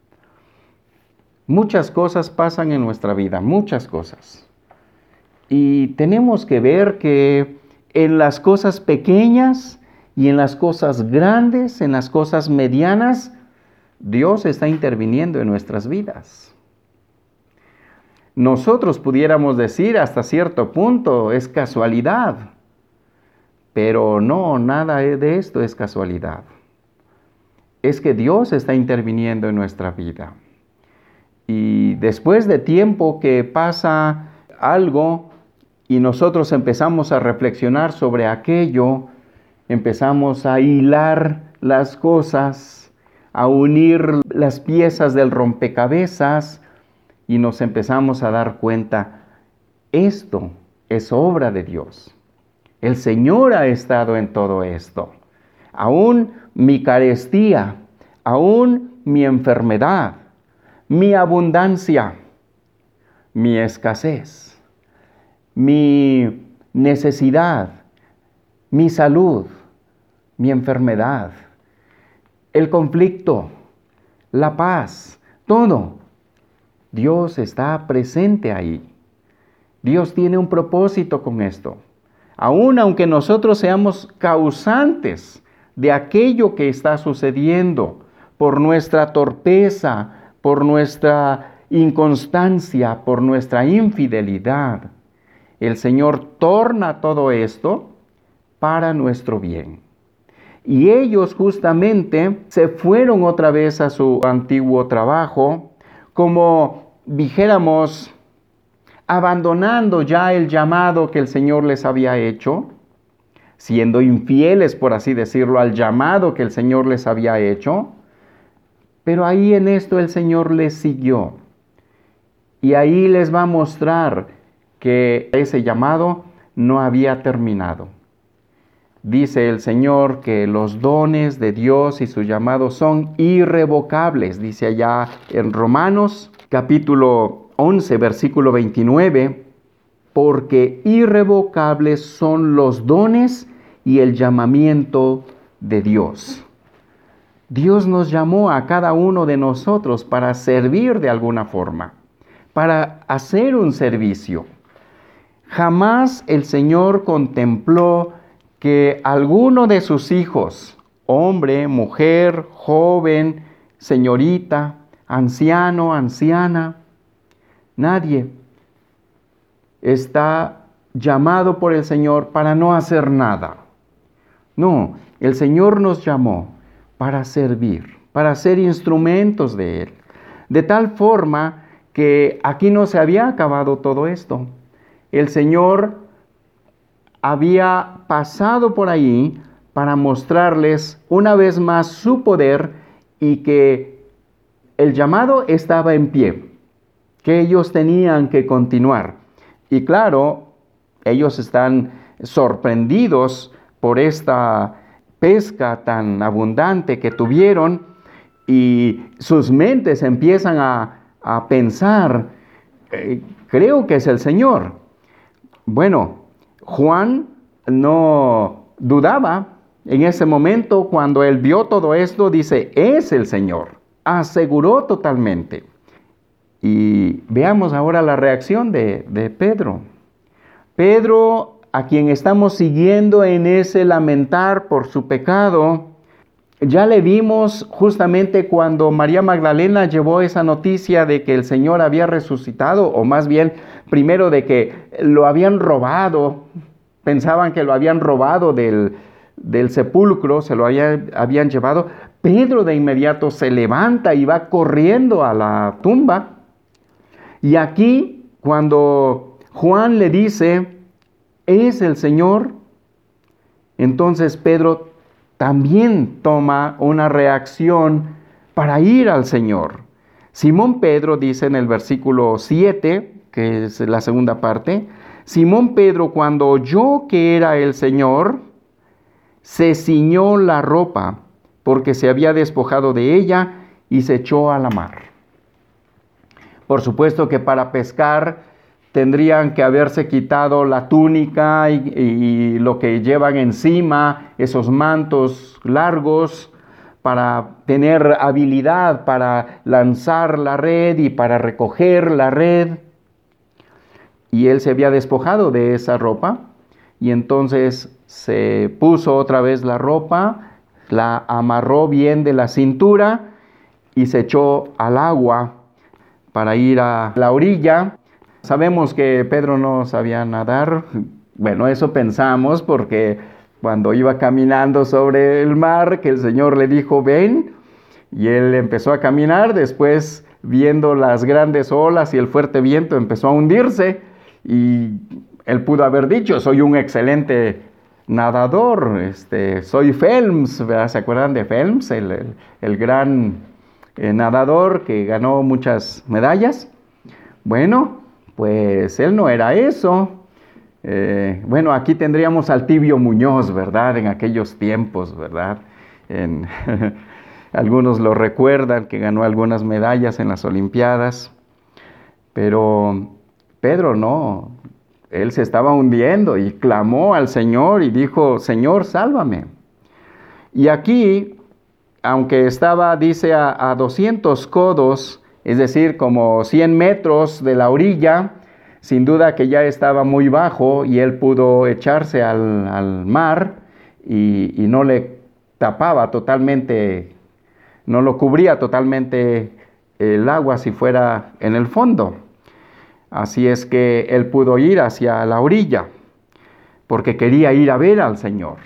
Speaker 1: Muchas cosas pasan en nuestra vida, muchas cosas. Y tenemos que ver que en las cosas pequeñas y en las cosas grandes, en las cosas medianas, Dios está interviniendo en nuestras vidas. Nosotros pudiéramos decir hasta cierto punto, es casualidad. Pero no, nada de esto es casualidad. Es que Dios está interviniendo en nuestra vida. Y después de tiempo que pasa algo y nosotros empezamos a reflexionar sobre aquello, empezamos a hilar las cosas, a unir las piezas del rompecabezas y nos empezamos a dar cuenta, esto es obra de Dios. El Señor ha estado en todo esto. Aún mi carestía, aún mi enfermedad, mi abundancia, mi escasez, mi necesidad, mi salud, mi enfermedad, el conflicto, la paz, todo. Dios está presente ahí. Dios tiene un propósito con esto. Aún aunque nosotros seamos causantes de aquello que está sucediendo, por nuestra torpeza, por nuestra inconstancia, por nuestra infidelidad, el Señor torna todo esto para nuestro bien. Y ellos justamente se fueron otra vez a su antiguo trabajo, como dijéramos, abandonando ya el llamado que el Señor les había hecho, siendo infieles, por así decirlo, al llamado que el Señor les había hecho. Pero ahí en esto el Señor les siguió. Y ahí les va a mostrar que ese llamado no había terminado. Dice el Señor que los dones de Dios y su llamado son irrevocables. Dice allá en Romanos capítulo once, versículo veintinueve, porque irrevocables son los dones y el llamamiento de Dios. Dios nos llamó a cada uno de nosotros para servir de alguna forma, para hacer un servicio. Jamás el Señor contempló que alguno de sus hijos, hombre, mujer, joven, señorita, anciano, anciana, nadie está llamado por el Señor para no hacer nada. No, el Señor nos llamó para servir, para ser instrumentos de Él. De tal forma que aquí no se había acabado todo esto. El Señor había pasado por ahí para mostrarles una vez más su poder y que el llamado estaba en pie, que ellos tenían que continuar. Y claro, ellos están sorprendidos por esta pesca tan abundante que tuvieron y sus mentes empiezan a, a pensar, eh, creo que es el Señor. Bueno, Juan no dudaba en ese momento cuando él vio todo esto, dice, es el Señor, aseguró totalmente. Y veamos ahora la reacción de, de Pedro. Pedro, a quien estamos siguiendo en ese lamentar por su pecado, ya le vimos justamente cuando María Magdalena llevó esa noticia de que el Señor había resucitado, o más bien, primero de que lo habían robado, pensaban que lo habían robado del, del sepulcro, se lo había, habían llevado. Pedro de inmediato se levanta y va corriendo a la tumba. Y aquí, cuando Juan le dice, es el Señor, entonces Pedro también toma una reacción para ir al Señor. Simón Pedro dice en el versículo siete, que es la segunda parte, Simón Pedro, cuando oyó que era el Señor, se ciñó la ropa, porque se había despojado de ella y se echó a la mar. Por supuesto que para pescar tendrían que haberse quitado la túnica y, y lo que llevan encima, esos mantos largos, para tener habilidad para lanzar la red y para recoger la red. Y él se había despojado de esa ropa y entonces se puso otra vez la ropa, la amarró bien de la cintura y se echó al agua para ir a la orilla. Sabemos que Pedro no sabía nadar. Bueno, eso pensamos porque cuando iba caminando sobre el mar, que el Señor le dijo, ven, y él empezó a caminar, después viendo las grandes olas y el fuerte viento, empezó a hundirse, y él pudo haber dicho, soy un excelente nadador, este, soy Phelps, ¿verdad? ¿Se acuerdan de Phelps? El, el, el gran eh, nadador que ganó muchas medallas. Bueno, pues él no era eso. Eh, bueno, aquí tendríamos al Tibio Muñoz, ¿verdad? En aquellos tiempos, ¿verdad? En, algunos lo recuerdan, que ganó algunas medallas en las Olimpiadas. Pero Pedro no, él se estaba hundiendo y clamó al Señor y dijo, Señor, sálvame. Y aquí, aunque estaba, dice, a, a doscientos codos, es decir, como cien metros de la orilla, sin duda que ya estaba muy bajo y él pudo echarse al, al mar y, y no le tapaba totalmente, no lo cubría totalmente el agua si fuera en el fondo. Así es que él pudo ir hacia la orilla, porque quería ir a ver al Señor.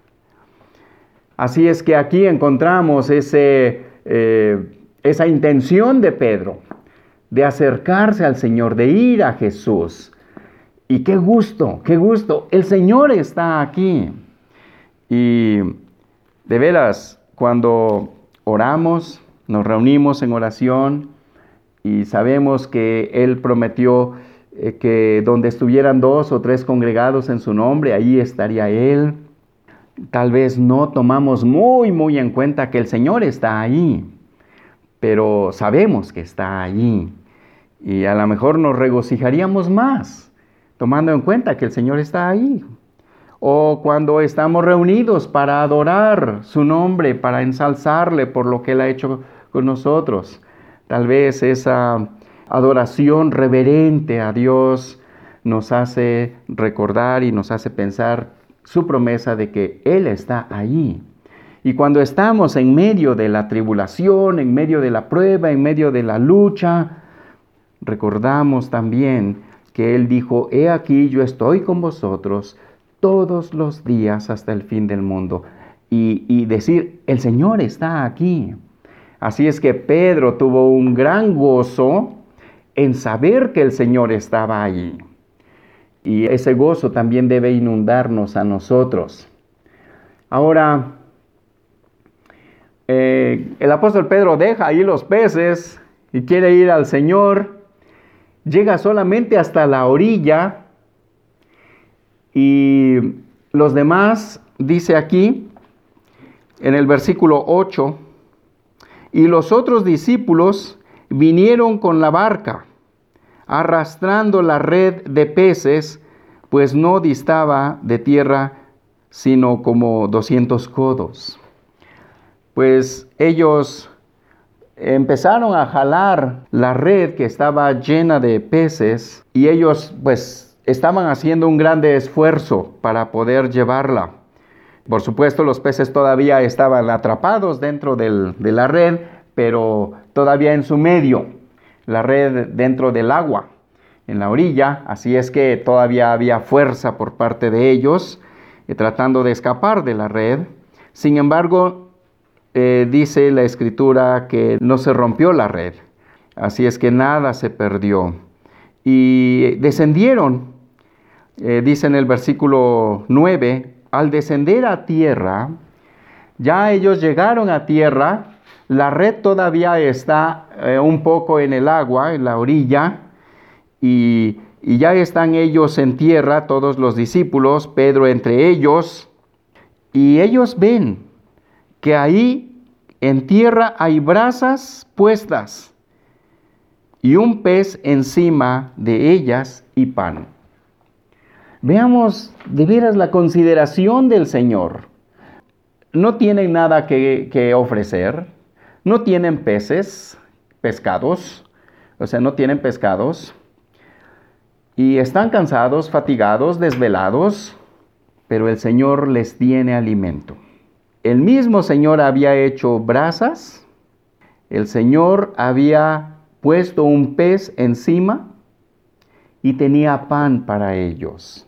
Speaker 1: Así es que aquí encontramos ese, eh, esa intención de Pedro, de acercarse al Señor, de ir a Jesús. Y qué gusto, qué gusto, el Señor está aquí. Y de veras, cuando oramos, nos reunimos en oración, y sabemos que Él prometió eh, que donde estuvieran dos o tres congregados en su nombre, ahí estaría Él. Tal vez no tomamos muy, muy en cuenta que el Señor está ahí, pero sabemos que está allí. Y a lo mejor nos regocijaríamos más, tomando en cuenta que el Señor está ahí. o cuando estamos reunidos para adorar su nombre, para ensalzarle por lo que Él ha hecho con nosotros. Tal vez esa adoración reverente a Dios nos hace recordar y nos hace pensar su promesa de que Él está ahí. Y cuando estamos en medio de la tribulación, en medio de la prueba, en medio de la lucha, recordamos también que Él dijo: he aquí, yo estoy con vosotros todos los días hasta el fin del mundo. Y, y decir, el Señor está aquí. Así es que Pedro tuvo un gran gozo en saber que el Señor estaba allí. Y ese gozo también debe inundarnos a nosotros. Ahora, eh, el apóstol Pedro deja ahí los peces y quiere ir al Señor. Llega solamente hasta la orilla. Y los demás, dice aquí, en el versículo ocho, y los otros discípulos vinieron con la barca, arrastrando la red de peces, pues no distaba de tierra, sino como doscientos codos. Pues ellos empezaron a jalar la red que estaba llena de peces, y ellos pues estaban haciendo un grande esfuerzo para poder llevarla. Por supuesto, los peces todavía estaban atrapados dentro del, de la red, pero todavía en su medio, la red dentro del agua, en la orilla. Así es que todavía había fuerza por parte de ellos, eh, tratando de escapar de la red. Sin embargo, eh, dice la Escritura que no se rompió la red. Así es que nada se perdió. Y descendieron. Eh, dice en el versículo nueve, al descender a tierra, ya ellos llegaron a tierra, la red todavía está eh, un poco en el agua, en la orilla, y, y ya están ellos en tierra, todos los discípulos, Pedro entre ellos, y ellos ven que ahí en tierra hay brasas puestas y un pez encima de ellas y pan. Veamos de veras la consideración del Señor. No tienen nada que, que ofrecer, no tienen peces, pescados, o sea, no tienen pescados, y están cansados, fatigados, desvelados, pero el Señor les tiene alimento. El mismo Señor había hecho brasas, el Señor había puesto un pez encima y tenía pan para ellos.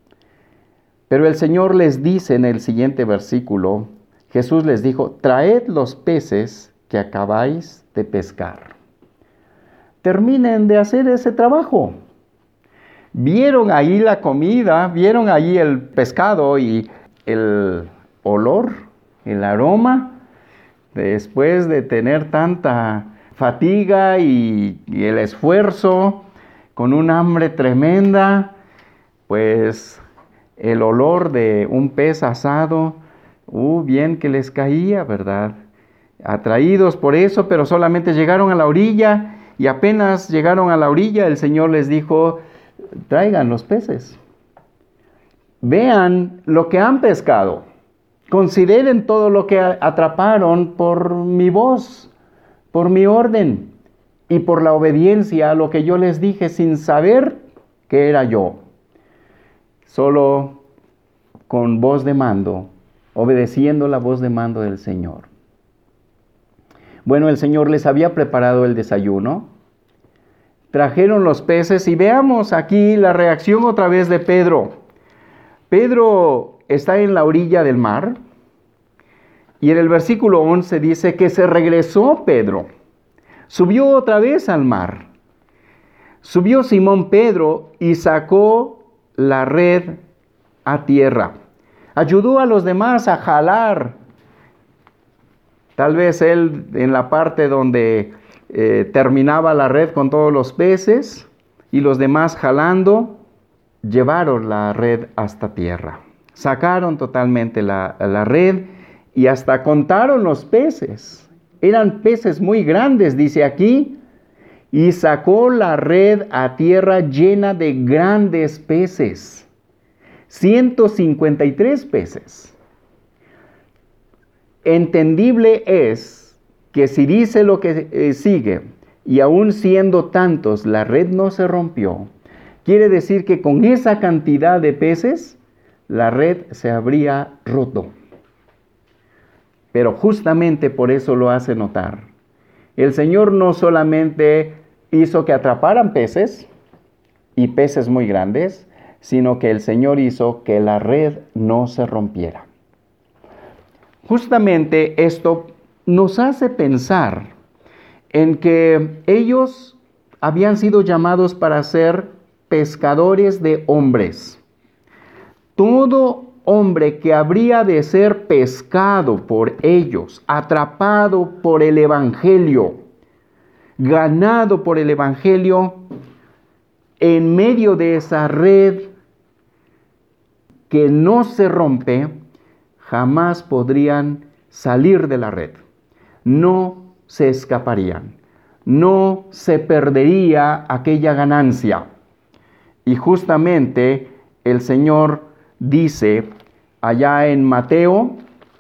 Speaker 1: Pero el Señor les dice en el siguiente versículo, Jesús les dijo: traed los peces que acabáis de pescar. Terminen de hacer ese trabajo. Vieron ahí la comida, vieron ahí el pescado y el olor, el aroma, después de tener tanta fatiga y, y el esfuerzo, con un hambre tremenda, pues el olor de un pez asado, uh, bien que les caía, ¿verdad? Atraídos por eso, pero solamente llegaron a la orilla, y apenas llegaron a la orilla, el Señor les dijo: traigan los peces. Vean lo que han pescado. Consideren todo lo que atraparon por mi voz, por mi orden y por la obediencia a lo que yo les dije sin saber que era yo. Solo con voz de mando, obedeciendo la voz de mando del Señor. Bueno, el Señor les había preparado el desayuno. Trajeron los peces y veamos aquí la reacción otra vez de Pedro. Pedro está en la orilla del mar y en el versículo once dice que se regresó Pedro. Subió otra vez al mar. Subió Simón Pedro y sacó la red a tierra. Ayudó a los demás a jalar. Tal vez él en la parte donde eh, terminaba la red con todos los peces y los demás jalando, llevaron la red hasta tierra. Sacaron totalmente la, la red y hasta contaron los peces. Eran peces muy grandes, dice aquí. Y sacó la red a tierra llena de grandes peces. ciento cincuenta y tres peces. Entendible es que si dice lo que eh, sigue, y aún siendo tantos, la red no se rompió, quiere decir que con esa cantidad de peces, la red se habría roto. Pero justamente por eso lo hace notar. El Señor no solamente hizo que atraparan peces, y peces muy grandes, sino que el Señor hizo que la red no se rompiera. Justamente esto nos hace pensar en que ellos habían sido llamados para ser pescadores de hombres. Todo hombre que habría de ser pescado por ellos, atrapado por el Evangelio, ganado por el Evangelio, en medio de esa red que no se rompe, jamás podrían salir de la red. No se escaparían. No se perdería aquella ganancia. Y justamente el Señor dice allá en Mateo,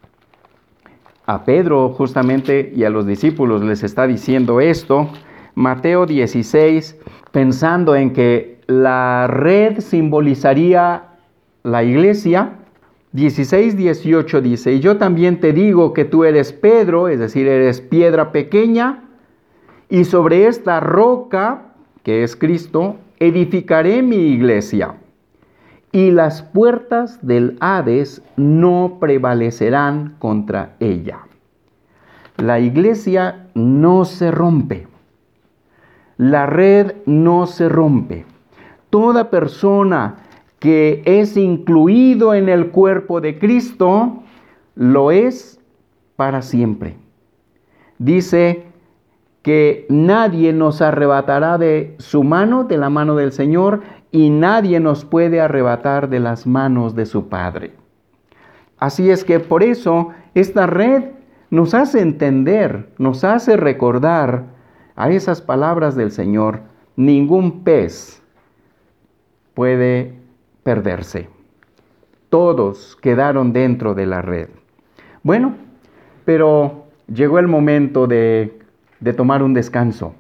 Speaker 1: a Pedro justamente y a los discípulos les está diciendo esto, Mateo dieciséis, pensando en que la red simbolizaría la iglesia, dieciséis, dieciocho dice, y yo también te digo que tú eres Pedro, es decir, eres piedra pequeña, y sobre esta roca, que es Cristo, edificaré mi iglesia, y las puertas del Hades no prevalecerán contra ella. La iglesia no se rompe. La red no se rompe. Toda persona que es incluido en el cuerpo de Cristo, lo es para siempre. Dice que nadie nos arrebatará de su mano, de la mano del Señor, y nadie nos puede arrebatar de las manos de su Padre. Así es que por eso esta red nos hace entender, nos hace recordar a esas palabras del Señor: ningún pez puede perderse. Todos quedaron dentro de la red. Bueno, pero llegó el momento de, de tomar un descanso.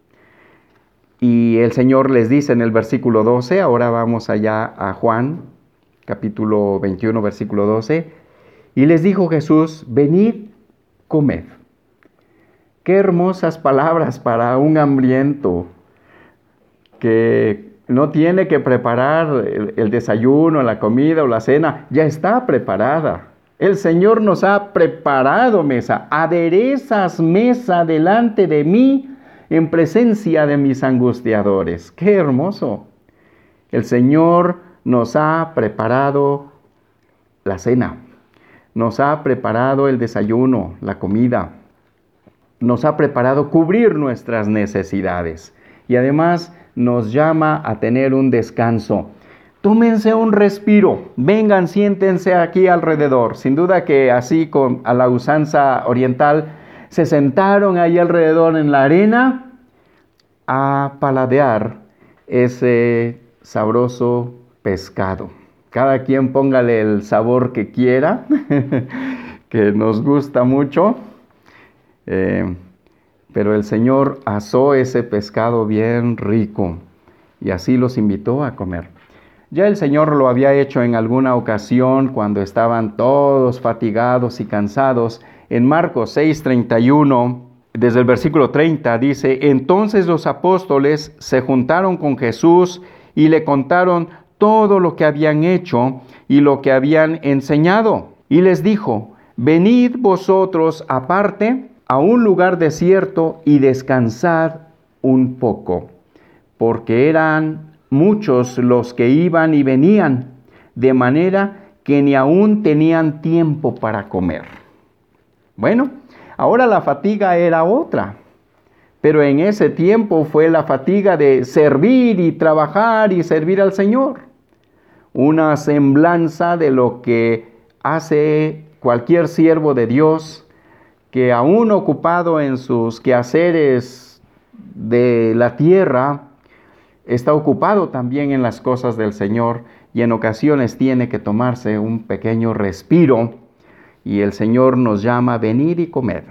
Speaker 1: Y el Señor les dice en el versículo doce, ahora vamos allá a Juan, capítulo veintiuno, versículo doce, y les dijo Jesús: venid, comed. Qué hermosas palabras para un hambriento que no tiene que preparar el, el desayuno, la comida o la cena, ya está preparada. El Señor nos ha preparado mesa. Aderezas mesa delante de mí en presencia de mis angustiadores. ¡Qué hermoso! El Señor nos ha preparado la cena, nos ha preparado el desayuno, la comida, nos ha preparado cubrir nuestras necesidades y además nos llama a tener un descanso. Tómense un respiro, vengan, siéntense aquí alrededor. Sin duda que así con a la usanza oriental, se sentaron ahí alrededor en la arena a paladear ese sabroso pescado. Cada quien póngale el sabor que quiera, que nos gusta mucho. Eh, pero el Señor asó ese pescado bien rico y así los invitó a comer. Ya el Señor lo había hecho en alguna ocasión cuando estaban todos fatigados y cansados. En Marcos seis treinta y uno, desde el versículo treinta, dice: entonces los apóstoles se juntaron con Jesús y le contaron todo lo que habían hecho y lo que habían enseñado. Y les dijo: venid vosotros aparte a un lugar desierto y descansad un poco, porque eran muchos los que iban y venían, de manera que ni aún tenían tiempo para comer. Bueno, ahora la fatiga era otra, pero en ese tiempo fue la fatiga de servir y trabajar y servir al Señor. Una semblanza de lo que hace cualquier siervo de Dios, que aún ocupado en sus quehaceres de la tierra, está ocupado también en las cosas del Señor y en ocasiones tiene que tomarse un pequeño respiro y el Señor nos llama a venir y comer.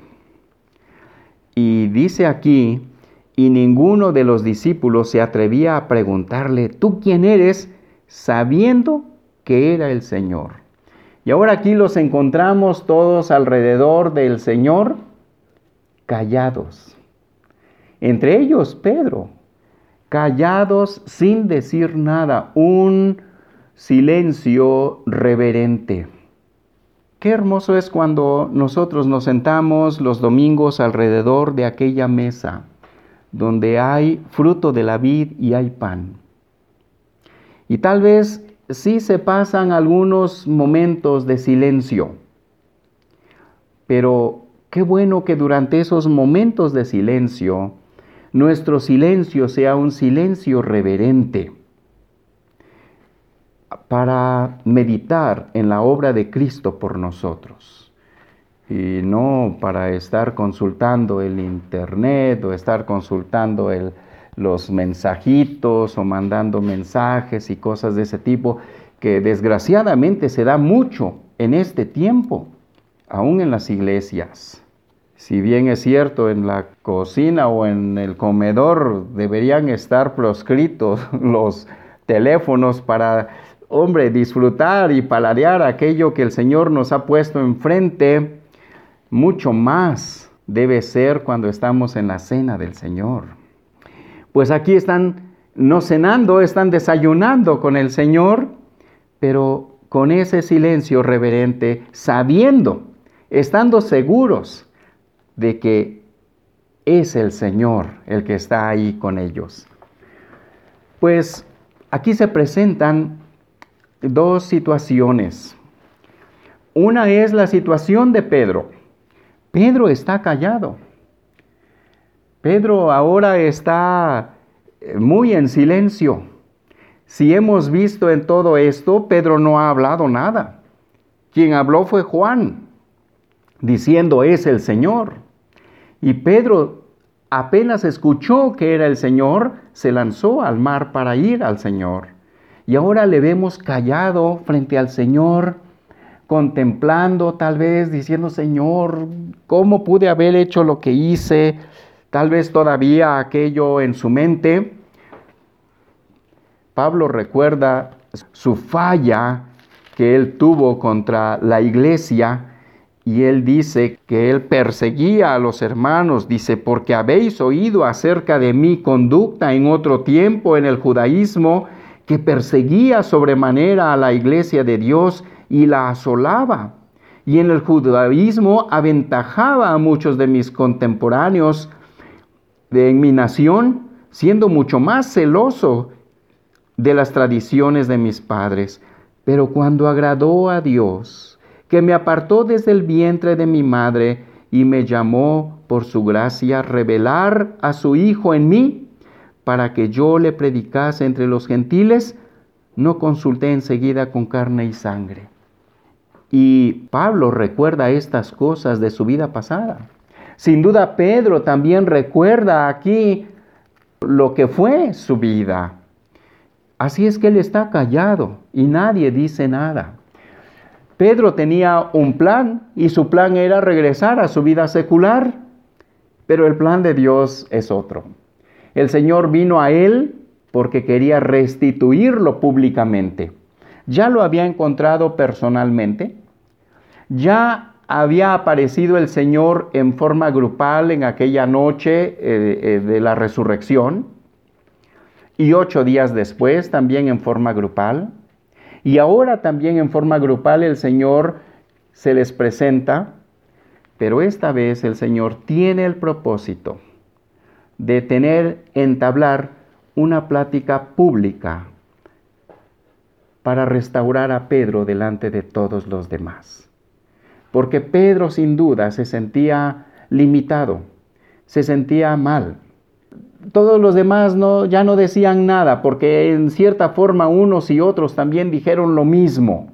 Speaker 1: Y dice aquí, y ninguno de los discípulos se atrevía a preguntarle, ¿tú quién eres?, sabiendo que era el Señor. Y ahora aquí los encontramos todos alrededor del Señor, callados. Entre ellos Pedro, callados sin decir nada, un silencio reverente. Qué hermoso es cuando nosotros nos sentamos los domingos alrededor de aquella mesa, donde hay fruto de la vid y hay pan. Y tal vez sí se pasan algunos momentos de silencio, pero qué bueno que durante esos momentos de silencio, nuestro silencio sea un silencio reverente para meditar en la obra de Cristo por nosotros. Y no para estar consultando el internet o estar consultando el, los mensajitos o mandando mensajes y cosas de ese tipo, que desgraciadamente se da mucho en este tiempo, aún en las iglesias. Si bien es cierto, en la cocina o en el comedor deberían estar proscritos los teléfonos para, hombre, disfrutar y paladear aquello que el Señor nos ha puesto enfrente, mucho más debe ser cuando estamos en la cena del Señor. Pues aquí están no cenando, están desayunando con el Señor, pero con ese silencio reverente, sabiendo, estando seguros de que es el Señor el que está ahí con ellos. Pues aquí se presentan dos situaciones. Una es la situación de Pedro. Pedro está callado. Pedro ahora está muy en silencio. Si hemos visto en todo esto, Pedro no ha hablado nada. Quien habló fue Juan, diciendo, es el Señor. Y Pedro apenas escuchó que era el Señor, se lanzó al mar para ir al Señor. Y ahora le vemos callado frente al Señor, contemplando, tal vez diciendo, Señor, ¿cómo pude haber hecho lo que hice? Tal vez todavía aquello en su mente. Pablo recuerda su falla que él tuvo contra la iglesia y él dice que él perseguía a los hermanos. Dice, porque habéis oído acerca de mi conducta en otro tiempo en el judaísmo, que perseguía sobremanera a la iglesia de Dios y la asolaba. Y en el judaísmo aventajaba a muchos de mis contemporáneos de en mi nación, siendo mucho más celoso de las tradiciones de mis padres. Pero cuando agradó a Dios, que me apartó desde el vientre de mi madre y me llamó por su gracia, revelar a su Hijo en mí, para que yo le predicase entre los gentiles, no consulté enseguida con carne y sangre. Y Pablo recuerda estas cosas de su vida pasada. Sin duda Pedro también recuerda aquí lo que fue su vida. Así es que él está callado y nadie dice nada. Pedro tenía un plan y su plan era regresar a su vida secular, pero el plan de Dios es otro. El Señor vino a él porque quería restituirlo públicamente. Ya lo había encontrado personalmente, ya había aparecido el Señor en forma grupal en aquella noche eh, eh, de la resurrección, y ocho días después también en forma grupal. Y ahora también en forma grupal el Señor se les presenta, pero esta vez el Señor tiene el propósito de tener, entablar una plática pública para restaurar a Pedro delante de todos los demás. Porque Pedro sin duda se sentía limitado, se sentía mal. Todos los demás no, ya no decían nada, porque en cierta forma unos y otros también dijeron lo mismo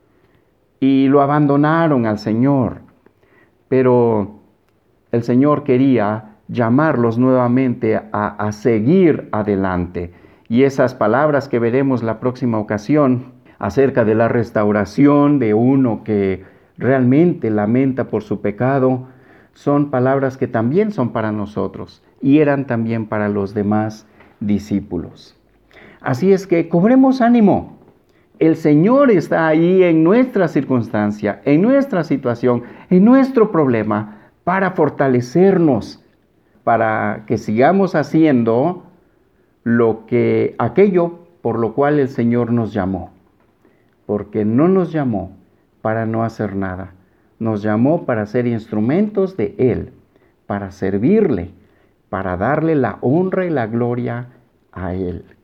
Speaker 1: y lo abandonaron al Señor. Pero el Señor quería llamarlos nuevamente a, a seguir adelante. Y esas palabras que veremos la próxima ocasión acerca de la restauración de uno que realmente lamenta por su pecado, son palabras que también son para nosotros y eran también para los demás discípulos. Así es que cobremos ánimo. El Señor está ahí en nuestra circunstancia, en nuestra situación, en nuestro problema, para fortalecernos, para que sigamos haciendo lo que, aquello por lo cual el Señor nos llamó. Porque no nos llamó para no hacer nada. Nos llamó para ser instrumentos de Él, para servirle, para darle la honra y la gloria a Él.